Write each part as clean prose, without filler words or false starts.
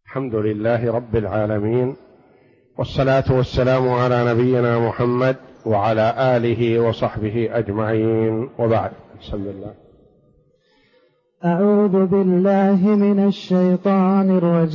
الحمد لله رب العالمين، والصلاة والسلام على نبينا محمد وعلى آله وصحبه أجمعين، وبعد. بسم الله. أعوذ بالله من الشيطان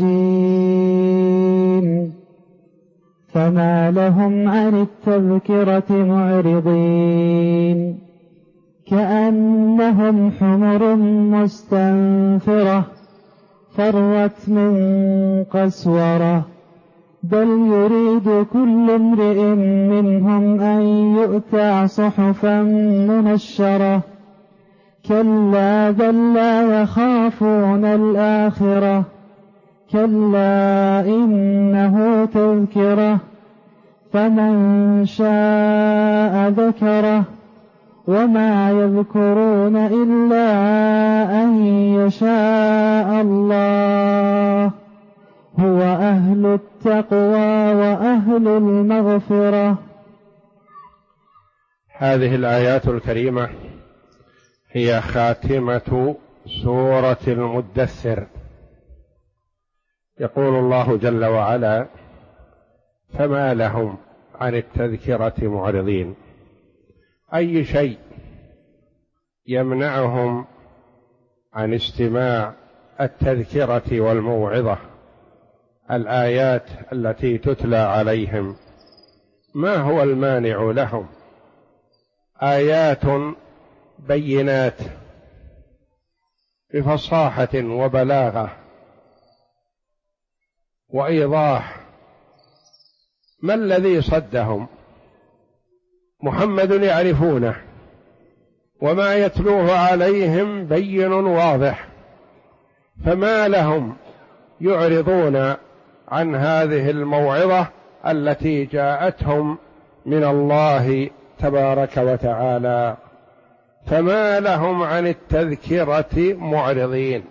الرجيم. فما لهم عن التذكرة معرضين كأنهم حمر مستنفرة فرت من قسورة بل يريد كل امرئ منهم أن يؤتى صحفا منشرة كلا بل لا يخافون الآخرة كلا إنه تذكرة فمن شاء ذكره وما يذكرون إلا أن يشاء الله هو أهل التقوى وأهل المغفرة. هذه الآيات الكريمة هي خاتمة سورة المدثر. يقول الله جل وعلا: فما لهم عن التذكرة معرضين. أي شيء يمنعهم عن استماع التذكرة والموعظة، الآيات التي تتلى عليهم، ما هو المانع لهم؟ آيات بينات بفصاحة وبلاغة وإيضاح. ما الذي صدهم؟ محمد يعرفونه، وما يتلوه عليهم بين واضح، فما لهم يعرضون عن هذه الموعظة التي جاءتهم من الله تبارك وتعالى؟ فما لهم عن التذكرة معرضين.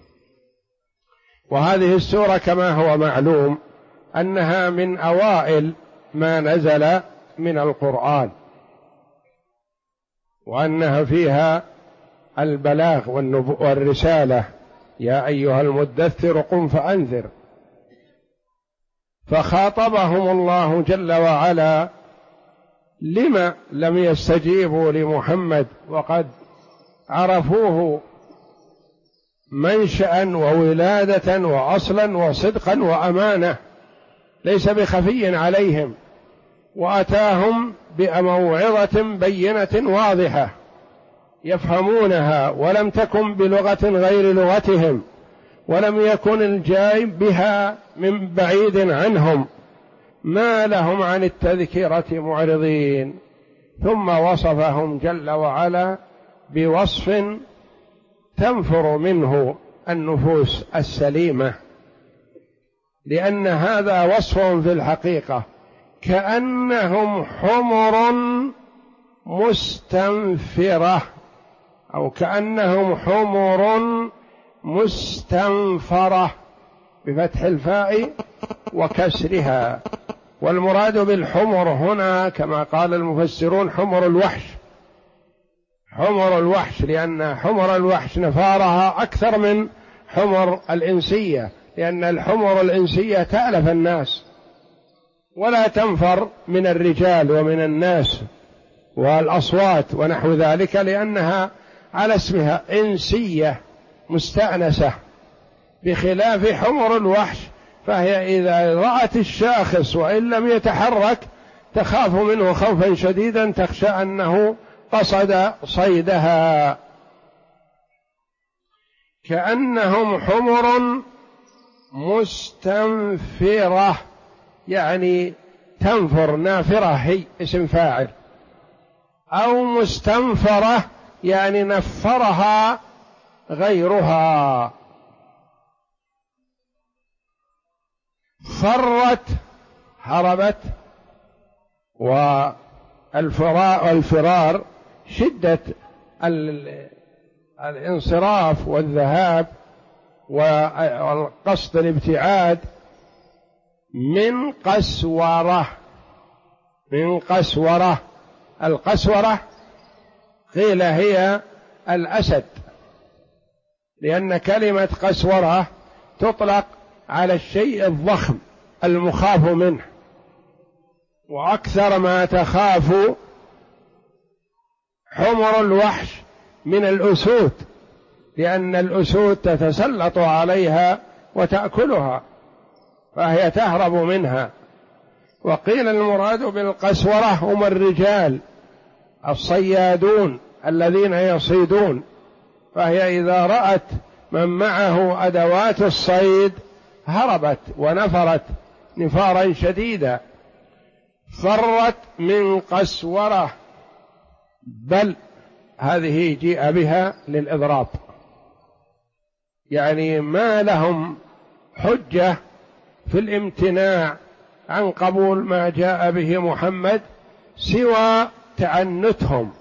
وهذه السورة كما هو معلوم أنها من أوائل ما نزل من القرآن، وأنها فيها البلاغ والرسالة: يا أيها المدثر قم فأنذر. فخاطبهم الله جل وعلا: لم لم يستجيبوا لمحمد وقد عرفوه منشأ وولادة وأصلا وصدقا وأمانة، ليس بخفي عليهم، وأتاهم بموعظة بينة واضحة يفهمونها، ولم تكن بلغة غير لغتهم، ولم يكن الجاي بها من بعيد عنهم. ما لهم عن التذكرة معرضين. ثم وصفهم جل وعلا بوصف تنفر منه النفوس السليمة، لأن هذا وصف في الحقيقة: كأنهم حمر مستنفرة، أو كأنهم حمر مستنفرة بفتح الفاء وكسرها. والمراد بالحمر هنا كما قال المفسرون حمر الوحش، حمر الوحش، لأن حمر الوحش نفارها أكثر من حمر الإنسية، لأن الحمر الإنسية تألف الناس ولا تنفر من الرجال ومن الناس والأصوات ونحو ذلك، لأنها على اسمها إنسية مستأنسة، بخلاف حمر الوحش فهي إذا رأت الشاخص وإن لم يتحرك تخاف منه خوفا شديدا، تخشى أنه قصد صيدها. كأنهم حمر مستنفرة، يعني تنفر، نافرة هي اسم فاعل، أو مستنفرة يعني نفرها غيرها. فرت هربت، والفرار شدة الانصراف والذهاب والقصد الابتعاد. من قسورة، من قسورة. القسورة قيل هي الأسد، لأن كلمة قسورة تطلق على الشيء الضخم المخاف منه، وأكثر ما تخاف حمر الوحش من الأسود، لأن الأسود تتسلط عليها وتأكلها فهي تهرب منها. وقيل المراد بالقسورة هم الرجال الصيادون الذين يصيدون، فهي إذا رأت من معه أدوات الصيد هربت ونفرت نفارا شديدا. فرت من قسورة، بل هذه جيء بها للإضراب، يعني ما لهم حجة في الامتناع عن قبول ما جاء به محمد سوى تعنتهم،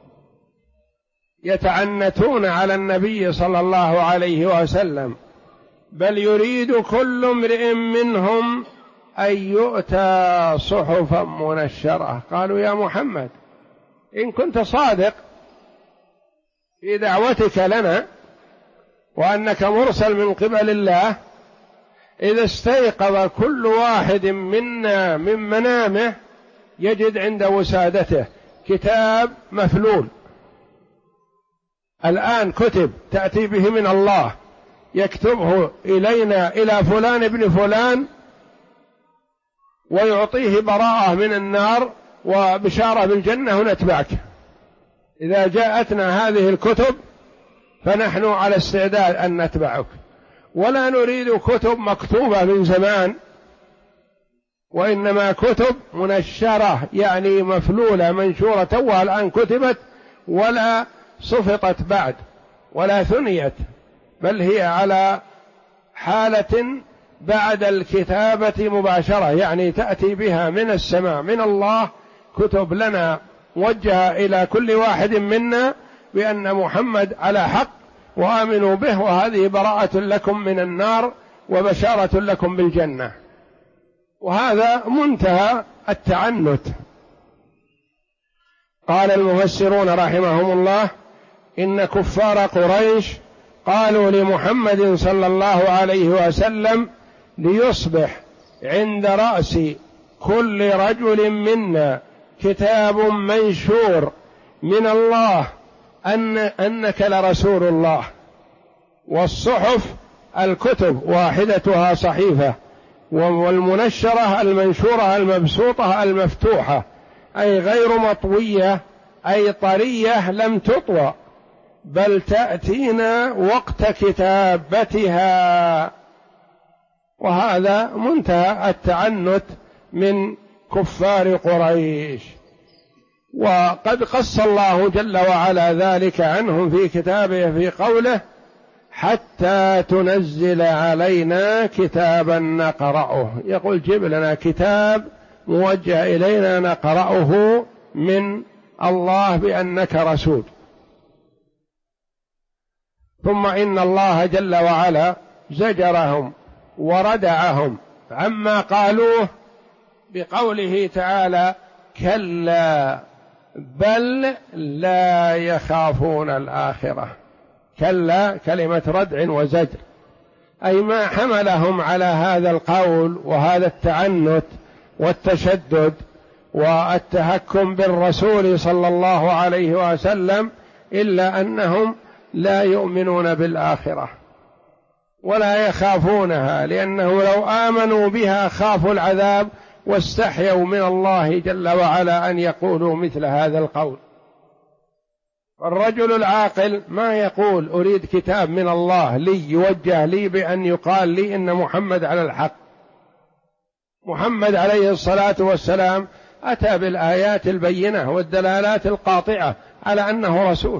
يتعنتون على النبي صلى الله عليه وسلم. بل يريد كل امرئ منهم أن يؤتى صحفا منشرة. قالوا يا محمد إن كنت صادق في دعوتك لنا وأنك مرسل من قبل الله، إذا استيقظ كل واحد منا من منامه يجد عند وسادته كتاب مفلول، الآن كتب تأتي به من الله، يكتبه إلينا إلى فلان ابن فلان ويعطيه براءة من النار وبشارة بالجنة ونتبعك. إذا جاءتنا هذه الكتب فنحن على استعداد أن نتبعك، ولا نريد كتب مكتوبة من زمان، وإنما كتب منشرة يعني مفلولة منشورة توها الآن كتبت ولا صفطت بعد ولا ثنيت، بل هي على حالة بعد الكتابة مباشرة، يعني تأتي بها من السماء من الله كتب لنا موجهة إلى كل واحد منا بأن محمد على حق وآمنوا به، وهذه براءة لكم من النار وبشارة لكم بالجنة. وهذا منتهى التعنت. قال المفسرون رحمهم الله إن كفار قريش قالوا لمحمد صلى الله عليه وسلم ليصبح عند رأس كل رجل منا كتاب منشور من الله أنك لرسول الله. والصحف الكتب واحدتها صحيفة، والمنشرة المنشورة المبسوطة المفتوحة، أي غير مطوية أي طرية لم تطوى، بل تأتينا وقت كتابتها. وهذا منتهى التعنت من كفار قريش. وقد قص الله جل وعلا ذلك عنهم في كتابه في قوله حتى تنزل علينا كتابا نقرأه. يقول جيب لنا كتاب موجه إلينا نقرأه من الله بأنك رسول. ثم إن الله جل وعلا زجرهم وردعهم عما قالوه بقوله تعالى كلا بل لا يخافون الآخرة. كلا كلمة ردع وزجر، أي ما حملهم على هذا القول وهذا التعنت والتشدد والتهكم بالرسول صلى الله عليه وسلم إلا أنهم لا يؤمنون بالآخرة ولا يخافونها، لأنه لو آمنوا بها خافوا العذاب واستحيوا من الله جل وعلا أن يقولوا مثل هذا القول. الرجل العاقل ما يقول أريد كتاب من الله لي يوجه لي بأن يقال لي إن محمد على الحق. محمد عليه الصلاة والسلام أتى بالآيات البينة والدلالات القاطعة على أنه رسول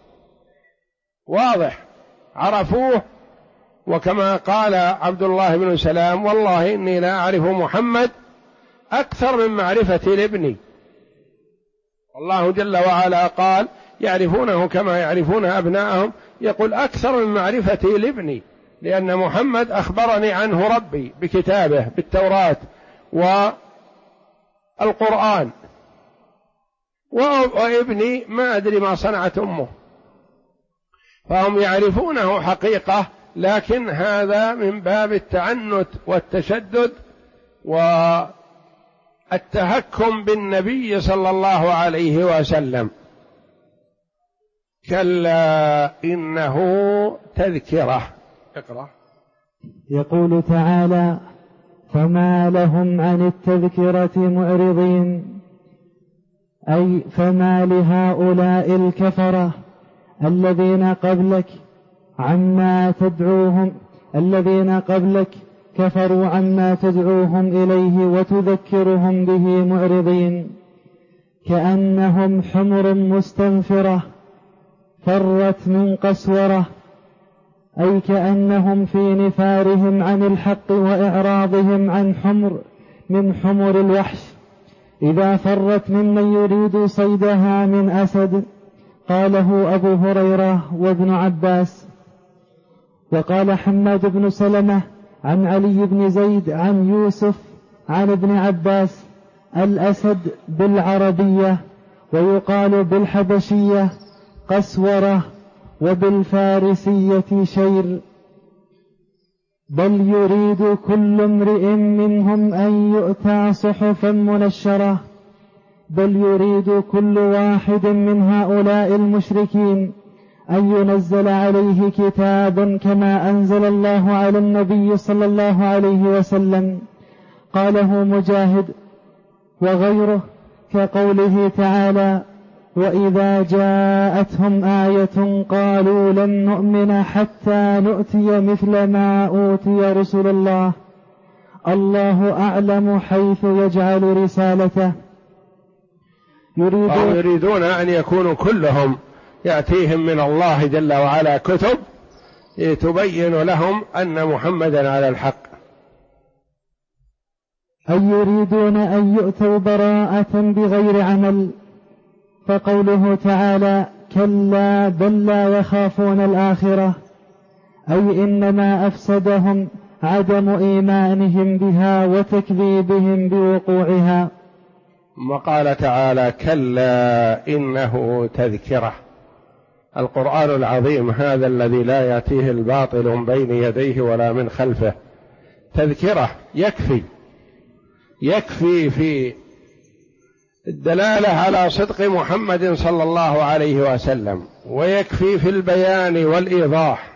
واضح، عرفوه. وكما قال عبد الله بن سلام والله إني لا أعرف محمد أكثر من معرفتي لابني. الله جل وعلا قال يعرفونه كما يعرفون أبناءهم، يقول أكثر من معرفتي لابني، لأن محمد أخبرني عنه ربي بكتابه بالتوراة والقرآن، وابني ما أدري ما صنعت أمه. فهم يعرفونه حقيقة لكن هذا من باب التعنت والتشدد والتهكم بالنبي صلى الله عليه وسلم. كلا إنه تذكرة. اقرأ. يقول تعالى: فما لهم عن التذكرة معرضين، أي فما لهؤلاء الكفرة الذين قبلك كفروا عما تدعوهم إليه وتذكرهم به معرضين، كأنهم حمر مستنفرة فرت من قسورة، أي كأنهم في نفارهم عن الحق وإعراضهم عن من حمر الوحش إذا فرت ممن يريد صيدها من أسد. قاله أبو هريرة وابن عباس. وقال حماد بن سلمة عن علي بن زيد عن يوسف عن ابن عباس: الأسد بالعربية ويقال بالحبشية قسورة وبالفارسية شير. بل يريد كل امرئ منهم أن يؤتى صحفا منشرة، بل يريد كل واحد من هؤلاء المشركين أن ينزل عليه كتابا كما أنزل الله على النبي صلى الله عليه وسلم. قاله مجاهد وغيره كقوله تعالى: وإذا جاءتهم آية قالوا لن نؤمن حتى نؤتي مثل ما أوتي رسل الله، الله أعلم حيث يجعل رسالته. يريدون أن يكونوا كلهم يأتيهم من الله جل وعلا كتب تبين لهم أن محمدا على الحق. أي يريدون أن يؤتوا براءة بغير عمل. فقوله تعالى: كلا بل لا يخافون الآخرة، أي إنما أفسدهم عدم إيمانهم بها وتكذيبهم بوقوعها. وقال تعالى: كلا إنه تذكرة. القرآن العظيم هذا الذي لا يأتيه الباطل من بين يديه ولا من خلفه تذكرة، يكفي في الدلالة على صدق محمد صلى الله عليه وسلم، ويكفي في البيان والإيضاح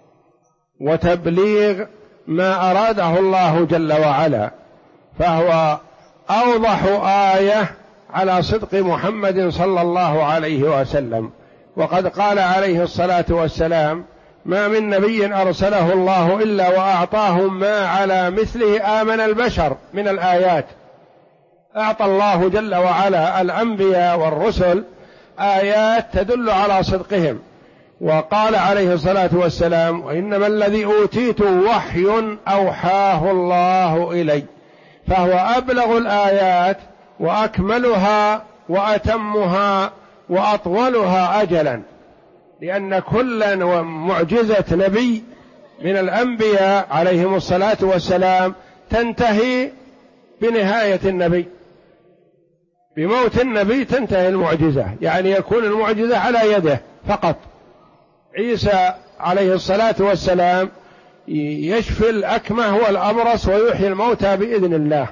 وتبليغ ما أراده الله جل وعلا، فهو أوضح آية على صدق محمد صلى الله عليه وسلم. وقد قال عليه الصلاة والسلام: ما من نبي أرسله الله إلا وأعطاهم ما على مثله آمن البشر من الآيات. أعطى الله جل وعلا الأنبياء والرسل آيات تدل على صدقهم. وقال عليه الصلاة والسلام: وإنما الذي أوتيت وحي أوحاه الله إلي. فهو أبلغ الآيات وأكملها وأتمها وأطولها أجلا، لأن كل معجزة نبي من الأنبياء عليهم الصلاة والسلام تنتهي بنهاية النبي، بموت النبي تنتهي المعجزة، يعني يكون المعجزة على يده فقط. عيسى عليه الصلاة والسلام يشفي الأكمه والأبرص ويحيي الموتى بإذن الله.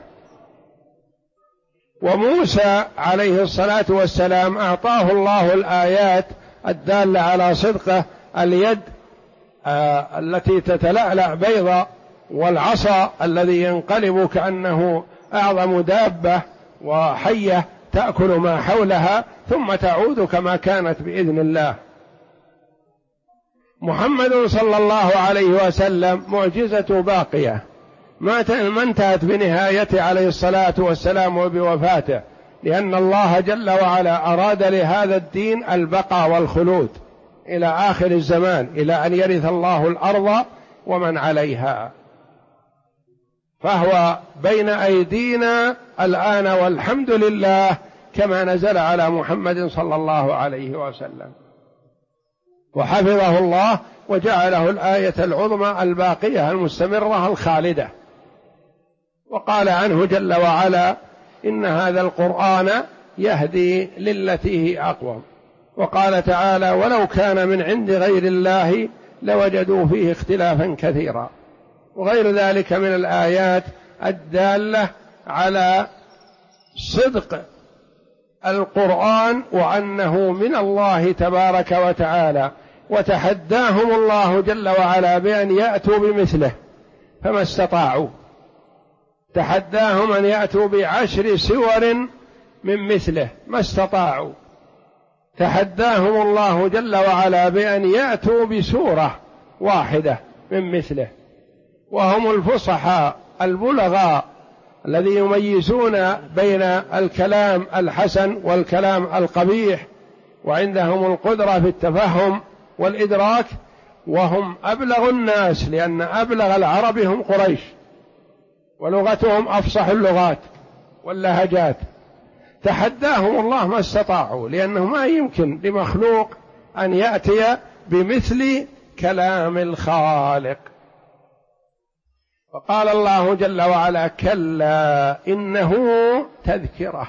وموسى عليه الصلاة والسلام أعطاه الله الآيات الدالة على صدقه: اليد التي تتلألأ بيضاء، والعصا الذي ينقلب كأنه أعظم دابة وحية تأكل ما حولها ثم تعود كما كانت بإذن الله. محمد صلى الله عليه وسلم معجزة باقية ما انتهت بنهايته عليه الصلاة والسلام وبوفاته، لأن الله جل وعلا أراد لهذا الدين البقاء والخلود إلى آخر الزمان، إلى أن يرث الله الأرض ومن عليها. فهو بين أيدينا الآن والحمد لله، كما نزل على محمد صلى الله عليه وسلم، وحفظه الله وجعله الآية العظمى الباقية المستمرة الخالدة. وقال عنه جل وعلا: إن هذا القرآن يهدي للتي هي أقوم. وقال تعالى: ولو كان من عند غير الله لوجدوا فيه اختلافا كثيرا، وغير ذلك من الآيات الدالة على صدق القرآن وأنه من الله تبارك وتعالى. وتحداهم الله جل وعلا بأن يأتوا بمثله فما استطاعوا، تحداهم أن يأتوا ب10 سور من مثله ما استطاعوا، تحداهم الله جل وعلا بأن يأتوا بسورة واحدة من مثله، وهم الفصحاء البلغاء الذي يميزون بين الكلام الحسن والكلام القبيح، وعندهم القدرة في التفهم والإدراك، وهم أبلغ الناس، لأن أبلغ العرب هم قريش، ولغتهم أفصح اللغات واللهجات. تحداهم الله ما استطاعوا، لأنه ما يمكن لمخلوق أن يأتي بمثل كلام الخالق. فقال الله جل وعلا: كلا إنه تذكرة،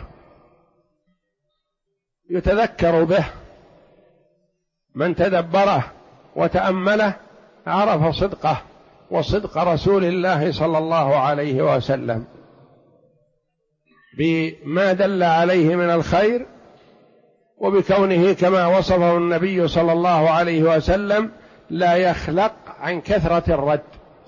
يتذكر به من تدبره وتأمله عرف صدقه وصدق رسول الله صلى الله عليه وسلم بما دل عليه من الخير، وبكونه كما وصفه النبي صلى الله عليه وسلم لا يخلق عن كثرة الرد،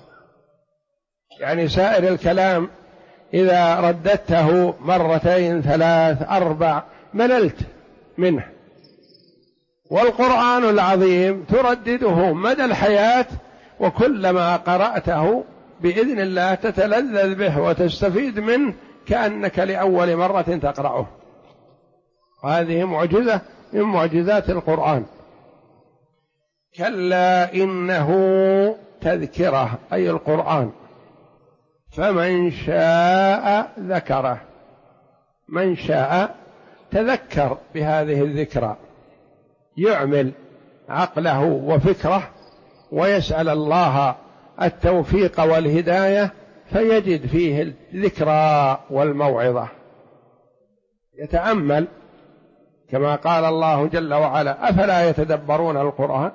يعني سائر الكلام إذا رددته 2 3 4 مللت منه، والقرآن العظيم تردده مدى الحياة، وكلما قرأته بإذن الله تتلذذ به وتستفيد منه كأنك لأول مرة تقرأه. هذه معجزة من معجزات القرآن. كلا إنه تذكرة أي القرآن، فمن شاء ذكره، من شاء تذكر بهذه الذكرى، يعمل عقله وفكره ويسأل الله التوفيق والهداية، فيجد فيه الذكرى والموعظة، يتأمل كما قال الله جل وعلا: أفلا يتدبرون القرآن؟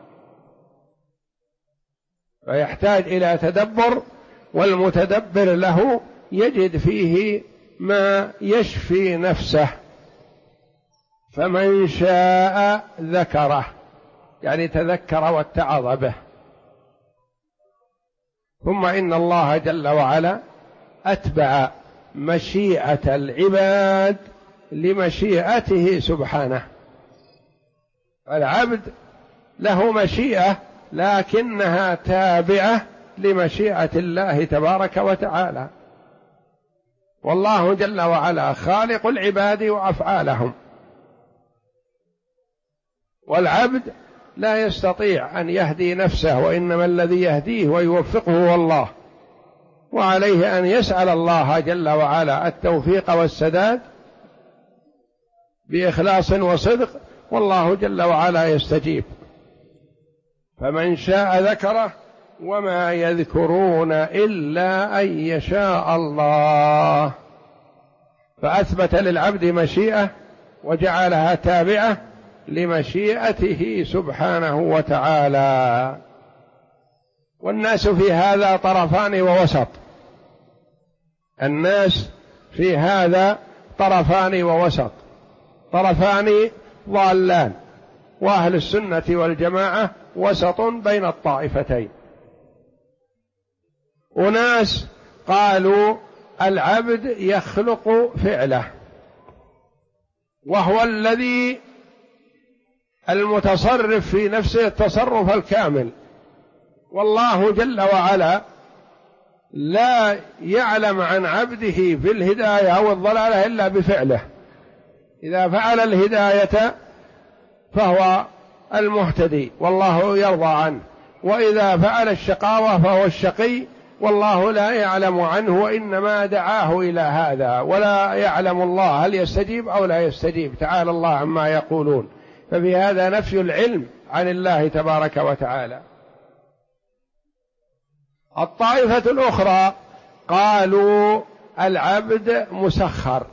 فيحتاج إلى تدبر، والمتدبر له يجد فيه ما يشفي نفسه. فمن شاء ذكره، يعني تذكر واتعظ به. ثم إن الله جل وعلا أتبع مشيئة العباد لمشيئته سبحانه. العبد له مشيئة لكنها تابعة لمشيئة الله تبارك وتعالى، والله جل وعلا خالق العباد وأفعالهم، والعبد لا يستطيع أن يهدي نفسه، وإنما الذي يهديه ويوفقه هو الله، وعليه أن يسأل الله جل وعلا التوفيق والسداد بإخلاص وصدق، والله جل وعلا يستجيب. فمن شاء ذكره وما يذكرون إلا أن يشاء الله. فأثبت للعبد مشيئة وجعلها تابعة لمشيئته سبحانه وتعالى. والناس في هذا طرفان ووسط، الناس في هذا طرفان ووسط، طرفان ضالان، وأهل السنة والجماعة وسط بين الطائفتين. أناس قالوا العبد يخلق فعله، وهو الذي المتصرف في نفسه التصرف الكامل، والله جل وعلا لا يعلم عن عبده في الهداية أو الضلالة إلا بفعله. إذا فعل الهداية فهو المهتدي والله يرضى عنه، وإذا فعل الشقاوة فهو الشقي والله لا يعلم عنه، وإنما دعاه إلى هذا، ولا يعلم الله هل يستجيب أو لا يستجيب، تعالى الله عما يقولون. ففي هذا نفي العلم عن الله تبارك وتعالى. الطائفة الأخرى قالوا العبد مسخر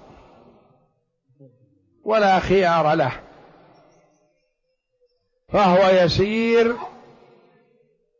ولا خيار له، فهو يسير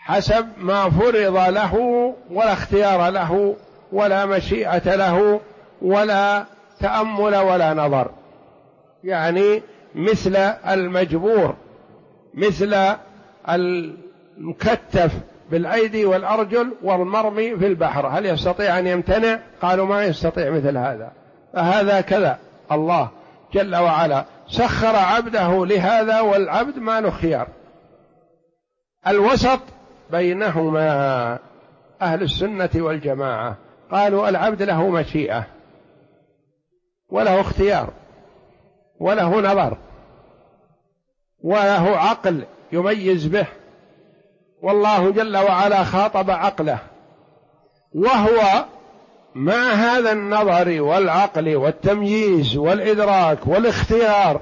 حسب ما فرض له، ولا اختيار له ولا مشيئة له ولا تأمل ولا نظر، يعني مثل المجبور، مثل المكتف بالأيدي والأرجل والمرمي في البحر، هل يستطيع أن يمتنع؟ قالوا ما يستطيع مثل هذا. فهذا كذا الله جل وعلا سخر عبده لهذا، والعبد ما له خيار. الوسط بينهما أهل السنة والجماعة قالوا العبد له مشيئة وله اختيار وله نظر وله عقل يميز به، والله جل وعلا خاطب عقله، وهو مع هذا النظر والعقل والتمييز والإدراك والاختيار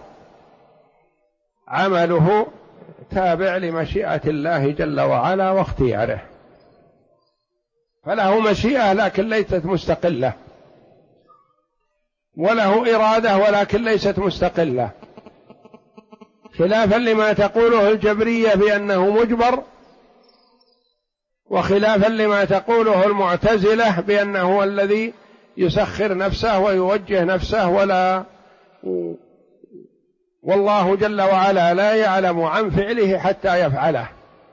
عمله تابع لمشيئة الله جل وعلا واختياره، فله مشيئة لكن ليست مستقلة، وله إرادة ولكن ليست مستقلة، خلافا لما تقوله الجبرية بأنه مجبر، وخلافا لما تقوله المعتزلة بأنه هو الذي يسخر نفسه ويوجه نفسه، والله جل وعلا لا يعلم عن فعله حتى يفعله.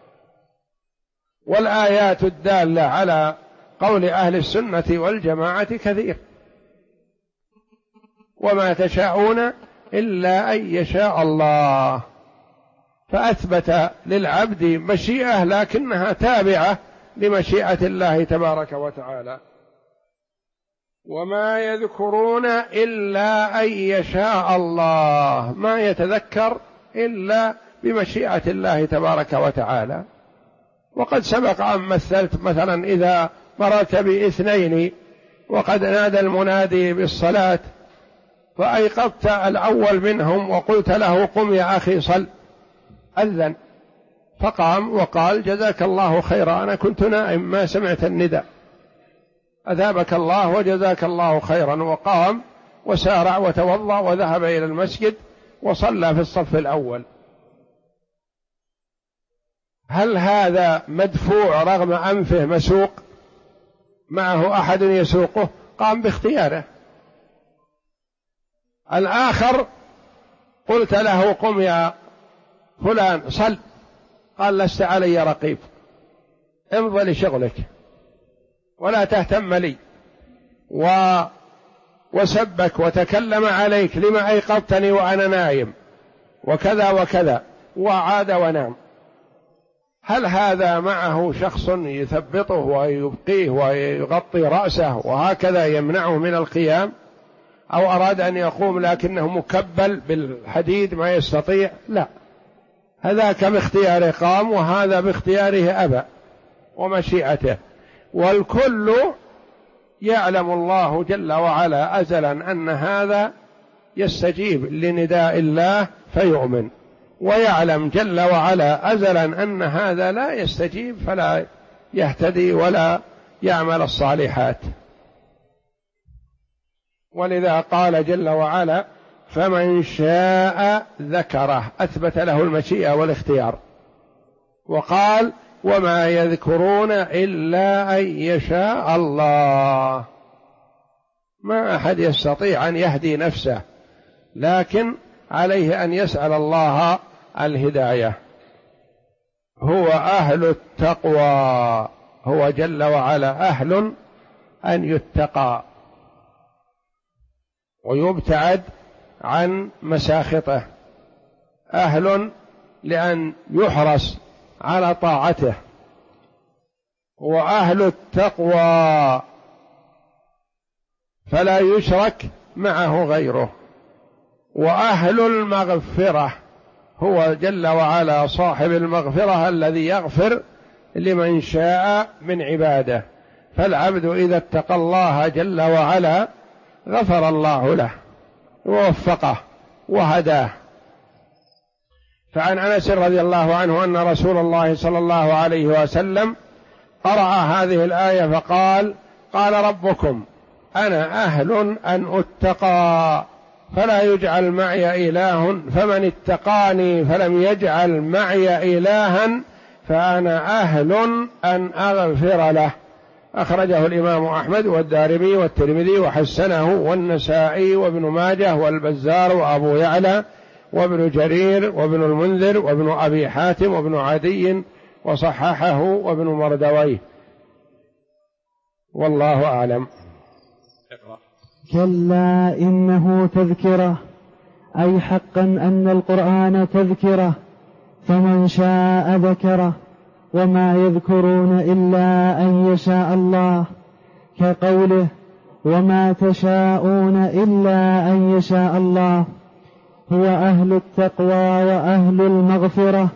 والآيات الدالة على قول أهل السنة والجماعة كثير. وما تشاءون إلا أن يشاء الله، فأثبت للعبد مشيئة لكنها تابعة لمشيئة الله تبارك وتعالى. وما يذكرون إلا أن يشاء الله، ما يتذكر إلا بمشيئة الله تبارك وتعالى. وقد سبق أن مثلت مثلا إذا مررت باثنين وقد نادى المنادي بالصلاة فأيقظت الأول منهم وقلت له قم يا أخي صل، أذن فقام وقال جزاك الله خيرا أنا كنت نائم ما سمعت النداء، أثابك الله وجزاك الله خيرا، وقام وسارع وتوضأ وذهب إلى المسجد وصلى في الصف الأول. هل هذا مدفوع رغم أنفه مسوق معه أحد يسوقه؟ قام باختياره. الآخر قلت له قم يا فلان صل، قال لست علي رقيب، امضي لشغلك ولا تهتم لي، وسبك وتكلم عليك لما أيقظتني وأنا نايم وكذا وكذا، وعاد ونام. هل هذا معه شخص يثبطه ويبقيه ويغطي رأسه وهكذا يمنعه من القيام، أو أراد أن يقوم لكنه مكبل بالحديد ما يستطيع؟ لا، هذاك باختياره قام وهذا باختياره أبى ومشيئته. والكل يعلم الله جل وعلا أزلا أن هذا يستجيب لنداء الله فيؤمن، ويعلم جل وعلا أزلا أن هذا لا يستجيب فلا يهتدي ولا يعمل الصالحات. ولذا قال جل وعلا فمن شاء ذكره، أثبت له المشيئة والاختيار، وقال وما يذكرون إلا أن يشاء الله. ما أحد يستطيع أن يهدي نفسه، لكن عليه أن يسأل الله الهداية. هو أهل التقوى، هو جل وعلا أهل أن يتقى ويبتعد عن مساخطه، أهل لأن يحرص على طاعته، وأهل التقوى فلا يشرك معه غيره، وأهل المغفرة هو جل وعلا صاحب المغفرة الذي يغفر لمن شاء من عباده. فالعبد إذا اتقى الله جل وعلا غفر الله له ووفقه وهداه. فعن أنس رضي الله عنه أن رسول الله صلى الله عليه وسلم قرأ هذه الآية فقال قال ربكم أنا أهل أن أتقى فلا يجعل معي إله، فمن اتقاني فلم يجعل معي إلها فأنا أهل أن أغفر له. أخرجه الإمام أحمد والدارمي والترمذي وحسنه والنسائي وابن ماجه والبزار وأبو يعلى وابن جرير وابن المنذر وابن أبي حاتم وابن عدي وصححه وابن مردويه، والله أعلم. كلا إنه تذكرة، أي حقا أن القرآن تذكرة، فمن شاء ذكره، وما يذكرون إلا أن يشاء الله، كقوله وما تشاءون إلا أن يشاء الله. هو أهل التقوى وأهل المغفرة،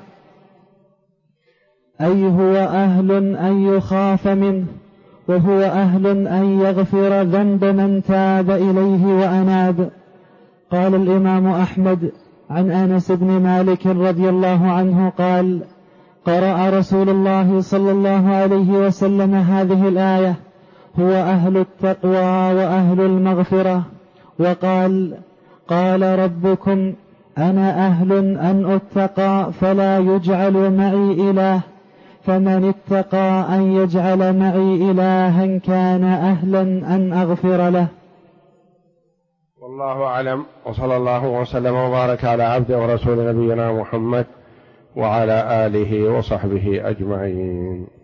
أي هو أهل أن يخاف منه، وهو أهل أن يغفر ذنب من تاب إليه وأناب. قال الإمام أحمد عن أنس بن مالك رضي الله عنه قال: قرأ رسول الله صلى الله عليه وسلم هذه الآية: هو أهل التقوى وأهل المغفرة، وقال: قال ربكم أنا أهل أن أتقى فلا يجعل معي إله، فمن اتقى أن يجعل معي إلها كان أهلا أن أغفر له. والله أعلم، وصلى الله وسلم وبارك على عبده ورسول نبينا محمد وعلى آله وصحبه أجمعين.